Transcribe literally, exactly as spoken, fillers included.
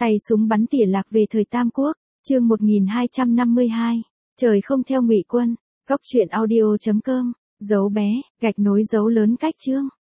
Tay súng bắn tỉa lạc về thời Tam Quốc, chương một nghìn hai trăm năm mươi hai. Trời không theo Ngụy Quân. Cóc truyện audio chấm com. Dấu bé, gạch nối dấu lớn cách chương.